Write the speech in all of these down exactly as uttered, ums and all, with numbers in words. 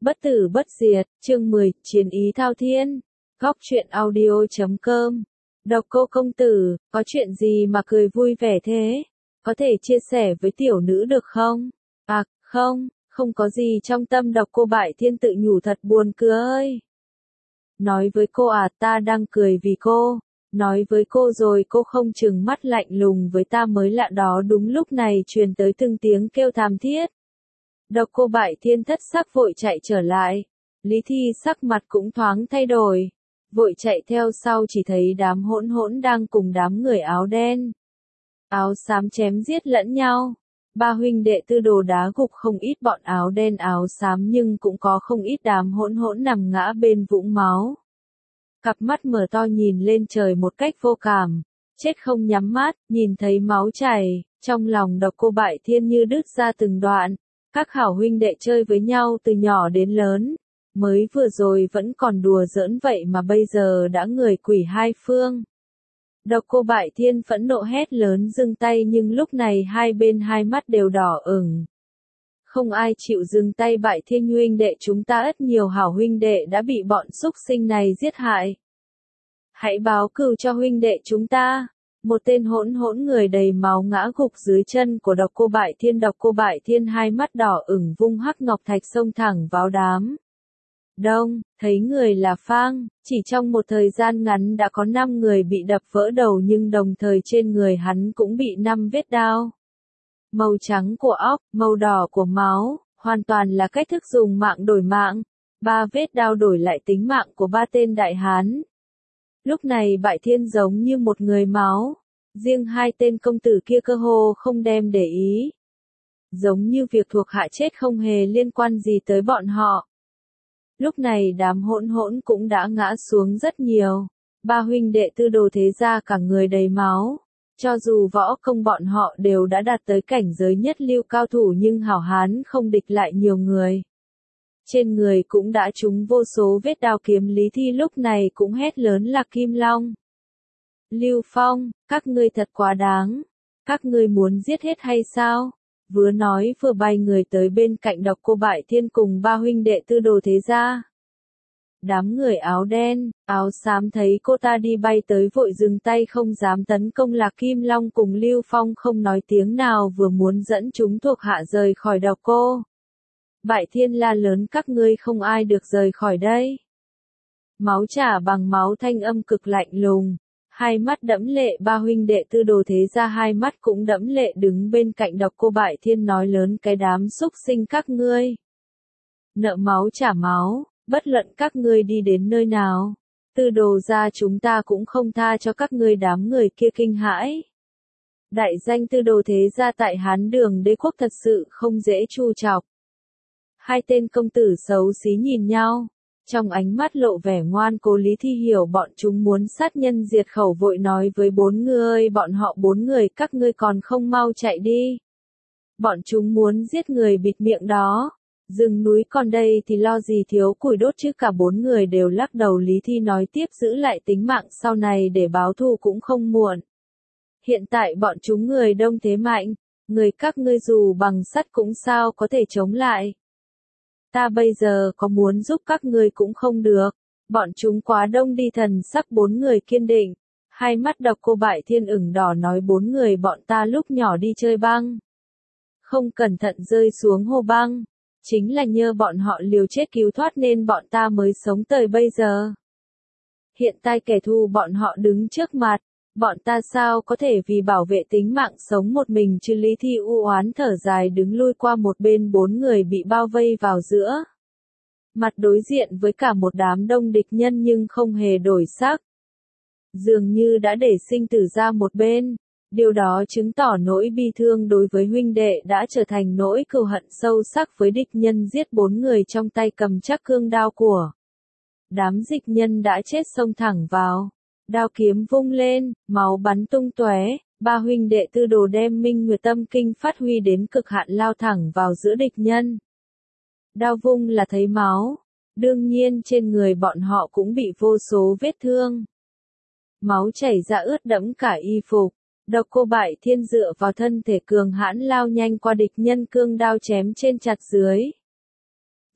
Bất tử bất diệt, chương mười, chiến ý thao thiên. Góc truyện audio chấm com. Độc Cô công tử, có chuyện gì mà cười vui vẻ thế? Có thể chia sẻ với tiểu nữ được không? À, không, không có gì trong tâm. Độc Cô Bại Thiên tự nhủ thật buồn cười. Nói với cô à, ta đang cười vì cô. Nói với cô rồi cô không trừng mắt lạnh lùng với ta mới lạ đó. Đúng lúc này truyền tới từng tiếng kêu thảm thiết. Độc Cô Bại Thiên thất sắc vội chạy trở lại. Lý Thi sắc mặt cũng thoáng thay đổi. Vội chạy theo sau, chỉ thấy đám hỗn hỗn đang cùng đám người áo đen, áo xám chém giết lẫn nhau. Ba huynh đệ Tư Đồ đá gục không ít bọn áo đen áo xám, nhưng cũng có không ít đám hỗn hỗn nằm ngã bên vũng máu. Cặp mắt mở to nhìn lên trời một cách vô cảm, chết không nhắm mắt, nhìn thấy máu chảy, trong lòng Độc Cô Bại Thiên như đứt ra từng đoạn. Các hảo huynh đệ chơi với nhau từ nhỏ đến lớn, mới vừa rồi vẫn còn đùa giỡn vậy mà bây giờ đã người quỷ hai phương. Độc Cô Bại Thiên phẫn nộ hét lớn dừng tay, nhưng lúc này hai bên hai mắt đều đỏ ửng. Không ai chịu dừng tay. Bại Thiên huynh đệ chúng ta rất nhiều hảo huynh đệ đã bị bọn súc sinh này giết hại. Hãy báo cừu cho huynh đệ chúng ta. Một tên hỗn hỗn người đầy máu ngã gục dưới chân của Độc Cô Bại Thiên. Độc Cô Bại Thiên hai mắt đỏ ửng vung hắc ngọc thạch xông thẳng vào đám đông, thấy người là Phang, chỉ trong một thời gian ngắn đã có năm người bị đập vỡ đầu, nhưng đồng thời trên người hắn cũng bị năm vết đao. Màu trắng của óc, màu đỏ của máu, hoàn toàn là cách thức dùng mạng đổi mạng. Ba vết đao đổi lại tính mạng của ba tên đại hán. Lúc này Bại Thiên giống như một người máu, riêng hai tên công tử kia cơ hồ không đem để ý. Giống như việc thuộc hạ chết không hề liên quan gì tới bọn họ. Lúc này đám hỗn hỗn cũng đã ngã xuống rất nhiều. Ba huynh đệ Tư Đồ thế gia cả người đầy máu. Cho dù võ công bọn họ đều đã đạt tới cảnh giới nhất lưu cao thủ, nhưng hảo hán không địch lại nhiều người. Trên người cũng đã trúng vô số vết đao kiếm. Lý Thi lúc này cũng hét lớn là Kim Long, Lưu Phong, các ngươi thật quá đáng. Các ngươi muốn giết hết hay sao? Vừa nói vừa bay người tới bên cạnh Độc Cô Bại Thiên cùng ba huynh đệ Tư Đồ thế gia. Đám người áo đen, áo xám thấy cô ta đi bay tới vội dừng tay không dám tấn công. Là Kim Long cùng Lưu Phong không nói tiếng nào, vừa muốn dẫn chúng thuộc hạ rời khỏi Độc Cô Bại Thiên la lớn, các ngươi không ai được rời khỏi đây. Máu trả bằng máu, thanh âm cực lạnh lùng. Hai mắt đẫm lệ. Ba huynh đệ Tư Đồ thế gia hai mắt cũng đẫm lệ đứng bên cạnh Độc Cô Bại Thiên nói lớn, cái đám xúc sinh các ngươi. Nợ máu trả máu, bất luận các ngươi đi đến nơi nào. Tư Đồ gia chúng ta cũng không tha cho các ngươi. Đám người kia kinh hãi. Đại danh Tư Đồ thế gia tại Hán Đường Đế quốc thật sự không dễ chu chọc. Hai tên công tử xấu xí nhìn nhau. Trong ánh mắt lộ vẻ ngoan cố. Lý Thi hiểu bọn chúng muốn sát nhân diệt khẩu, vội nói với bốn người bọn họ, bốn người các ngươi còn không mau chạy đi. Bọn chúng muốn giết người bịt miệng đó. Rừng núi còn đây thì lo gì thiếu củi đốt chứ. Cả bốn người đều lắc đầu. Lý Thi nói tiếp, giữ lại tính mạng sau này để báo thù cũng không muộn. Hiện tại bọn chúng người đông thế mạnh, người các ngươi dù bằng sắt cũng sao có thể chống lại. Ta bây giờ có muốn giúp các ngươi cũng không được. Bọn chúng quá đông đi. Thần sắc bốn người kiên định. Hai mắt Độc Cô Bại Thiên ửng đỏ nói, bốn người bọn ta lúc nhỏ đi chơi băng, không cẩn thận rơi xuống hồ băng. Chính là nhờ bọn họ liều chết cứu thoát nên bọn ta mới sống tới bây giờ. Hiện tại kẻ thù bọn họ đứng trước mặt. Bọn ta sao có thể vì bảo vệ tính mạng sống một mình chứ. Lý Thi u oán thở dài đứng lui qua một bên. Bốn người bị bao vây vào giữa, mặt đối diện với cả một đám đông địch nhân nhưng không hề đổi sắc. Dường như đã để sinh tử ra một bên. Điều đó chứng tỏ nỗi bi thương đối với huynh đệ đã trở thành nỗi cừu hận sâu sắc với địch nhân. Giết bốn người trong tay cầm chắc cương đao của đám dịch nhân đã chết xông thẳng vào. Đao kiếm vung lên, máu bắn tung tóe. Ba huynh đệ Tư Đồ đem Minh Nguyệt Tâm Kinh phát huy đến cực hạn, lao thẳng vào giữa địch nhân. Đao vung là thấy máu. Đương nhiên trên người bọn họ cũng bị vô số vết thương. Máu chảy ra ướt đẫm cả y phục. Độc Cô Bại Thiên dựa vào thân thể cường hãn lao nhanh qua địch nhân, cương đao chém trên chặt dưới.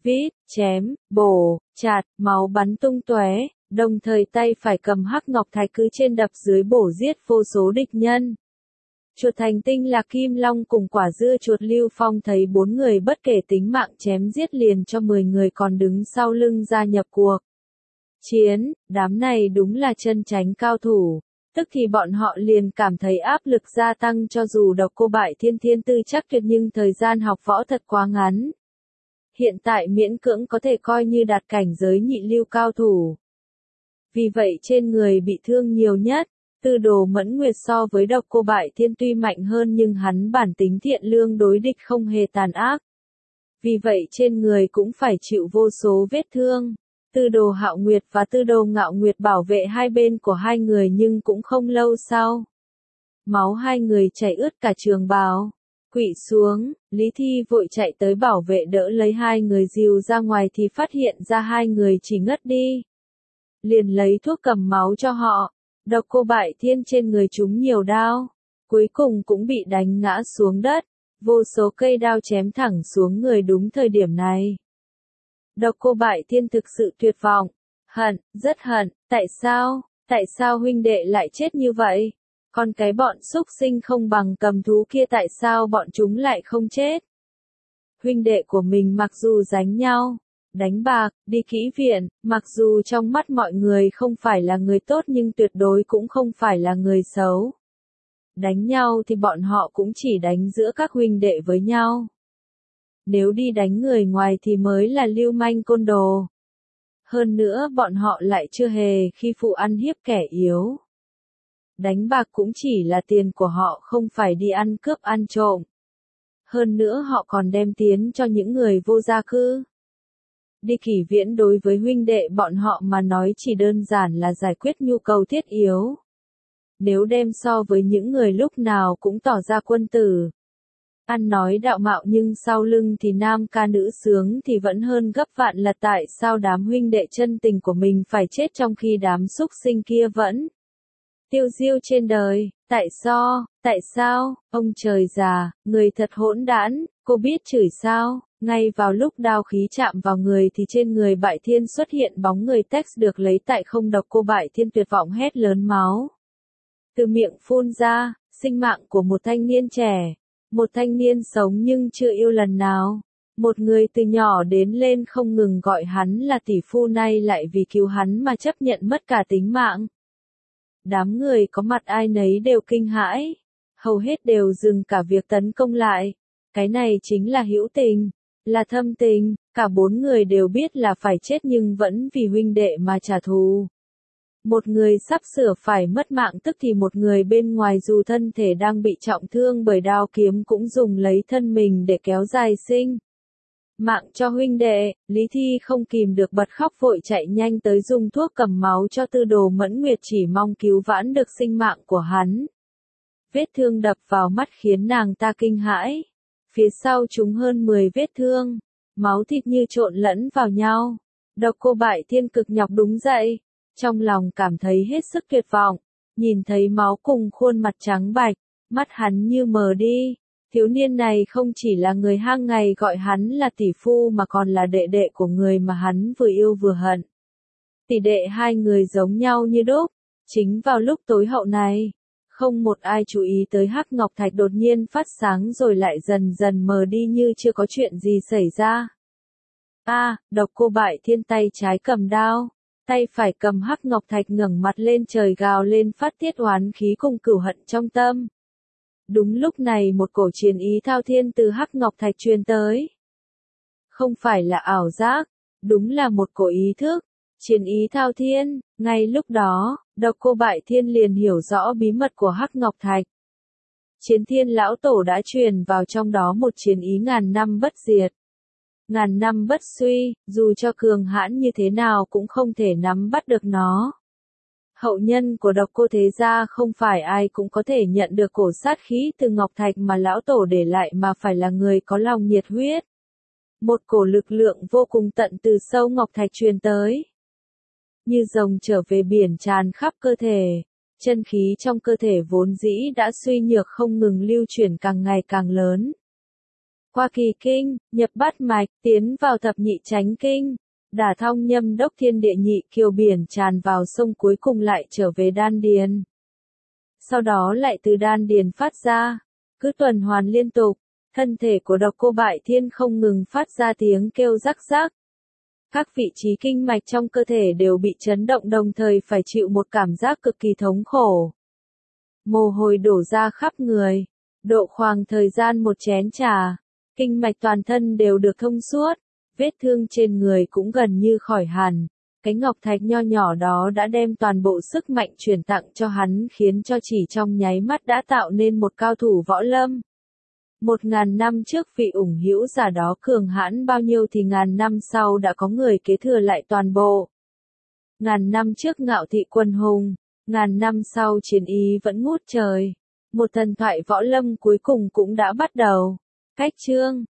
vít, chém, bổ, chạt, máu bắn tung tóe, đồng thời tay phải cầm hắc ngọc thạch cứ trên đập dưới bổ giết vô số địch nhân. Chuột thành tinh là Kim Long cùng quả dưa chuột Lưu Phong thấy bốn người bất kể tính mạng chém giết liền cho mười người còn đứng sau lưng gia nhập cuộc chiến, đám này đúng là chân chánh cao thủ. Tức thì bọn họ liền cảm thấy áp lực gia tăng cho dù Độc Cô Bại Thiên thiên tư chắc tuyệt nhưng thời gian học võ thật quá ngắn. Hiện tại miễn cưỡng có thể coi như đạt cảnh giới nhị lưu cao thủ. Vì vậy trên người bị thương nhiều nhất, Tư Đồ Mẫn Nguyệt so với Độc Cô Bại Thiên tuy mạnh hơn nhưng hắn bản tính thiện lương đối địch không hề tàn ác. Vì vậy trên người cũng phải chịu vô số vết thương. Tư Đồ Hạo Nguyệt và Tư Đồ Ngạo Nguyệt bảo vệ hai bên của hai người nhưng cũng không lâu sau. Máu hai người chảy ướt cả trường bào. Quỵ xuống, Lý Thi vội chạy tới bảo vệ đỡ lấy hai người dìu ra ngoài thì phát hiện ra hai người chỉ ngất đi. Liền lấy thuốc cầm máu cho họ. Độc Cô Bại Thiên trên người chúng nhiều đao. Cuối cùng cũng bị đánh ngã xuống đất. Vô số cây đao chém thẳng xuống người đúng thời điểm này. Độc Cô Bại Thiên thực sự tuyệt vọng. Hận, rất hận, tại sao, tại sao huynh đệ lại chết như vậy? Còn cái bọn xúc sinh không bằng cầm thú kia tại sao bọn chúng lại không chết? Huynh đệ của mình mặc dù đánh nhau, đánh bạc, đi kỹ viện, mặc dù trong mắt mọi người không phải là người tốt nhưng tuyệt đối cũng không phải là người xấu. Đánh nhau thì bọn họ cũng chỉ đánh giữa các huynh đệ với nhau. Nếu đi đánh người ngoài thì mới là lưu manh côn đồ. Hơn nữa bọn họ lại chưa hề khi phụ ăn hiếp kẻ yếu. Đánh bạc cũng chỉ là tiền của họ không phải đi ăn cướp ăn trộm. Hơn nữa họ còn đem tiền cho những người vô gia cư. Đi kỷ viễn đối với huynh đệ bọn họ mà nói chỉ đơn giản là giải quyết nhu cầu thiết yếu. Nếu đem so với những người lúc nào cũng tỏ ra quân tử. Ăn nói đạo mạo nhưng sau lưng thì nam ca nữ sướng thì vẫn hơn gấp vạn là tại sao đám huynh đệ chân tình của mình phải chết trong khi đám xúc sinh kia vẫn tiêu diêu trên đời. Tại sao, tại sao, ông trời già, người thật hỗn đản, cô biết chửi sao? Ngay vào lúc đao khí chạm vào người thì trên người Bại Thiên xuất hiện bóng người text được lấy tại không. Độc Cô Bại Thiên tuyệt vọng hét lớn máu. Từ miệng phun ra, sinh mạng của một thanh niên trẻ. Một thanh niên sống nhưng chưa yêu lần nào. Một người từ nhỏ đến lên không ngừng gọi hắn là tỷ phu nay lại vì cứu hắn mà chấp nhận mất cả tính mạng. Đám người có mặt ai nấy đều kinh hãi. Hầu hết đều dừng cả việc tấn công lại. Cái này chính là hữu tình, là thâm tình. Cả bốn người đều biết là phải chết nhưng vẫn vì huynh đệ mà trả thù. Một người sắp sửa phải mất mạng tức thì một người bên ngoài dù thân thể đang bị trọng thương bởi đao kiếm cũng dùng lấy thân mình để kéo dài sinh mạng cho huynh đệ. Lý Thi không kìm được bật khóc vội chạy nhanh tới dùng thuốc cầm máu cho Tư Đồ Mẫn Nguyệt chỉ mong cứu vãn được sinh mạng của hắn. Vết thương đập vào mắt khiến nàng ta kinh hãi. Phía sau chúng hơn mười vết thương, máu thịt như trộn lẫn vào nhau. Độc Cô Bại Thiên cực nhọc đứng dậy. Trong lòng cảm thấy hết sức tuyệt vọng, nhìn thấy máu cùng khuôn mặt trắng bạch, mắt hắn như mờ đi. Thiếu niên này không chỉ là người hàng ngày gọi hắn là tỷ phu mà còn là đệ đệ của người mà hắn vừa yêu vừa hận. Tỷ đệ hai người giống nhau như đúc. Chính vào lúc tối hậu này, không một ai chú ý tới hắc ngọc thạch đột nhiên phát sáng rồi lại dần dần mờ đi như chưa có chuyện gì xảy ra. A, à, Độc Cô Bại Thiên tay trái cầm đao. Tay phải cầm hắc ngọc thạch ngẩng mặt lên trời gào lên phát tiết oán khí cùng cửu hận trong tâm. Đúng lúc này một cổ chiến ý thao thiên từ hắc ngọc thạch truyền tới. Không phải là ảo giác, đúng là một cổ ý thức. Chiến ý thao thiên, ngay lúc đó, Độc Cô Bại Thiên liền hiểu rõ bí mật của hắc ngọc thạch. Chiến thiên lão tổ đã truyền vào trong đó một chiến ý ngàn năm bất diệt. Ngàn năm bất suy, dù cho cường hãn như thế nào cũng không thể nắm bắt được nó. Hậu nhân của Độc Cô thế gia không phải ai cũng có thể nhận được cổ sát khí từ ngọc thạch mà lão tổ để lại mà phải là người có lòng nhiệt huyết. Một cổ lực lượng vô cùng tận từ sâu ngọc thạch truyền tới. Như rồng trở về biển tràn khắp cơ thể, chân khí trong cơ thể vốn dĩ đã suy nhược không ngừng lưu chuyển càng ngày càng lớn. qua kỳ kinh, nhập bát mạch, tiến vào thập nhị chánh kinh, đả thông nhâm đốc thiên địa nhị kiều biển tràn vào sông cuối cùng lại trở về đan điền. Sau đó lại từ đan điền phát ra, cứ tuần hoàn liên tục, thân thể của Độc Cô Bại Thiên không ngừng phát ra tiếng kêu rắc rắc. Các vị trí kinh mạch trong cơ thể đều bị chấn động đồng thời phải chịu một cảm giác cực kỳ thống khổ. Mồ hôi đổ ra khắp người, độ khoảng thời gian một chén trà, kinh mạch toàn thân đều được thông suốt, vết thương trên người cũng gần như khỏi hẳn. Cái ngọc thạch nho nhỏ đó đã đem toàn bộ sức mạnh truyền tặng cho hắn khiến cho chỉ trong nháy mắt đã tạo nên một cao thủ võ lâm. Một ngàn năm trước vị ủng hữu giả đó cường hãn bao nhiêu thì ngàn năm sau đã có người kế thừa lại toàn bộ. Ngàn năm trước ngạo thị quân hùng, ngàn năm sau chiến ý vẫn ngút trời. Một thần thoại võ lâm cuối cùng cũng đã bắt đầu. Cách chương